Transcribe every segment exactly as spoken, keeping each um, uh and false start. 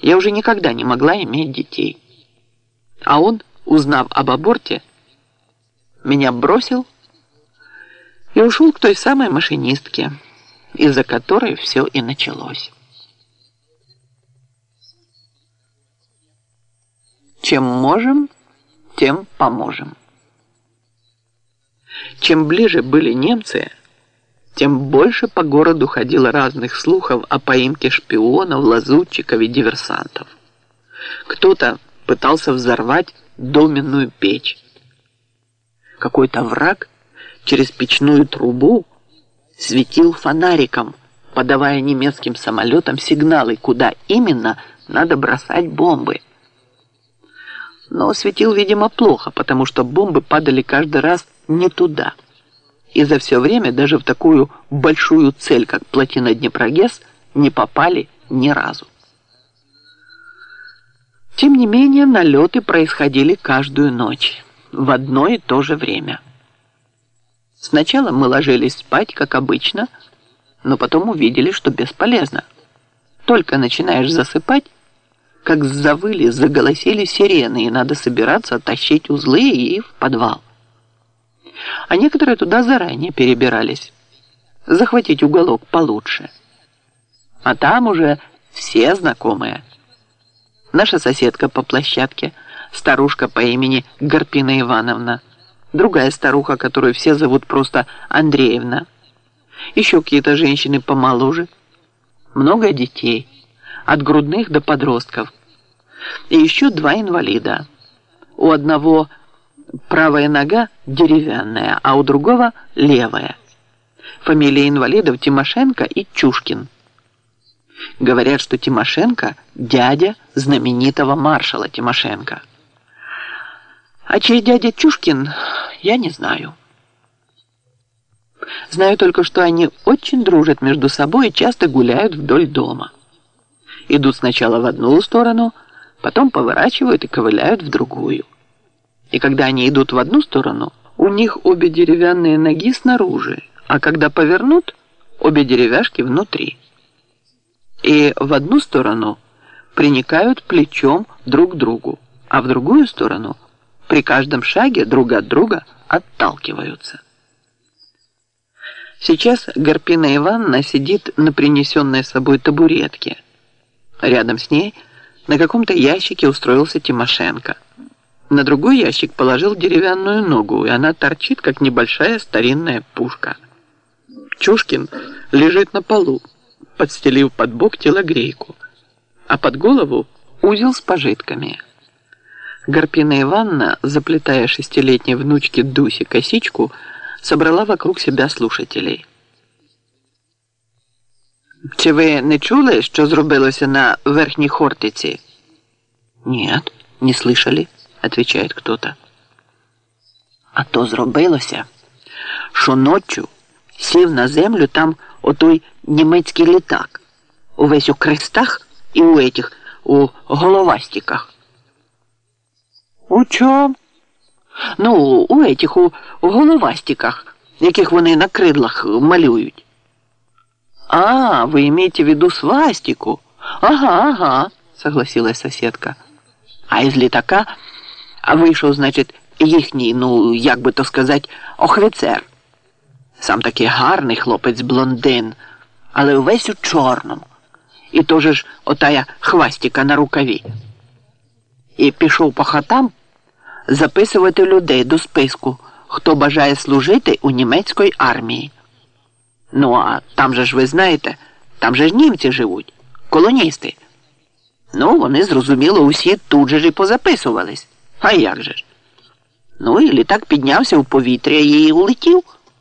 Я уже никогда не могла иметь детей. А он, узнав об аборте, меня бросил и ушел к той самой машинистке, из-за которой все и началось. Чем можем, тем поможем. Чем ближе были немцы, тем больше по городу ходило разных слухов о поимке шпионов, лазутчиков и диверсантов. Кто-то пытался взорвать доменную печь. Какой-то враг через печную трубу светил фонариком, подавая немецким самолетам сигналы, куда именно надо бросать бомбы. Но светил, видимо, плохо, потому что бомбы падали каждый раз не туда. И за все время даже в такую большую цель, как плотина Днепрогэс, не попали ни разу. Тем не менее, налеты происходили каждую ночь, в одно и то же время. Сначала мы ложились спать, как обычно, но потом увидели, что бесполезно. Только начинаешь засыпать, как завыли, заголосили сирены, и надо собираться, тащить узлы и в подвал. А некоторые туда заранее перебирались, захватить уголок получше. А там уже все знакомые. Наша соседка по площадке, старушка по имени Гарпина Ивановна, другая старуха, которую все зовут просто Андреевна, еще какие-то женщины помоложе, много детей, от грудных до подростков, и еще два инвалида. У одного правая нога деревянная, а у другого левая. Фамилии инвалидов Тимошенко и Чушкин. Говорят, что Тимошенко – дядя знаменитого маршала Тимошенко. А чей дядя Чушкин, я не знаю. Знаю только, что они очень дружат между собой и часто гуляют вдоль дома. Идут сначала в одну сторону, потом поворачивают и ковыляют в другую. И когда они идут в одну сторону, у них обе деревянные ноги снаружи, а когда повернут, обе деревяшки внутри. И в одну сторону приникают плечом друг к другу, а в другую сторону при каждом шаге друг от друга отталкиваются. Сейчас Гарпина Ивановна сидит на принесенной с собой табуретке. Рядом с ней на каком-то ящике устроился Тимошенко. На другой ящик положил деревянную ногу, и она торчит, как небольшая старинная пушка. Чушкин лежит на полу, подстелив под бок телогрейку, а под голову узел с пожитками. Гарпина Ивановна, заплетая шестилетней внучке Дусе косичку, собрала вокруг себя слушателей. «Чи ви не чули, що зробилося на Верхній Хортиці?» «Нет, не слышали», отвечает кто-то. «А то зробилося, що ночью сів на землю там отой німецький літак, увесь у крестах і у этих, у головастиках». «У чому?» «Ну, у этих, у, у головастиках, яких вони на кридлах малюють». «А, вы имеете в виду свастику?» «Ага, ага», согласилась соседка. «А из літака вийшов, значить, їхній, ну, як би то сказати, офіцер. Сам такий гарний хлопець-блондин, але увесь у чорному. І теж ж отая хвастика на рукаві. І пішов по хатам записувати людей до списку, хто бажає служити у німецькій армії. Ну, а там же ж, ви знаєте, там же ж німці живуть, колоністи. Ну, вони, зрозуміло, усі тут же ж і позаписувались. А як же ж? Ну, і літак піднявся у повітря і улетів.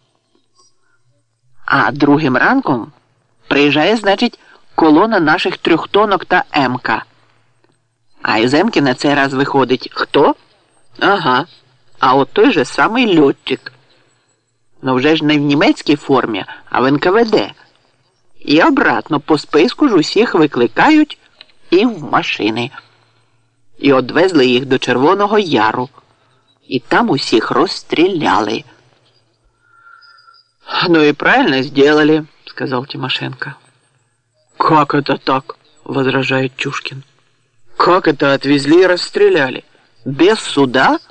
А другим ранком приїжджає, значить, колона наших трьохтонок та Емка. А із Емки на цей раз виходить хто? Ага, а от той же самий льотчик. Ну вже ж не в німецькій формі, а в ен ка ве де. І обратно по списку ж усіх викликають і в машини. І одвезли їх до Червоного Яру. І там усіх розстріляли. «Ну и правильно сделали», — сказал Тимошенко. «Как это так?» — возражает Чушкин. Как это отвезли и расстреляли? Без суда?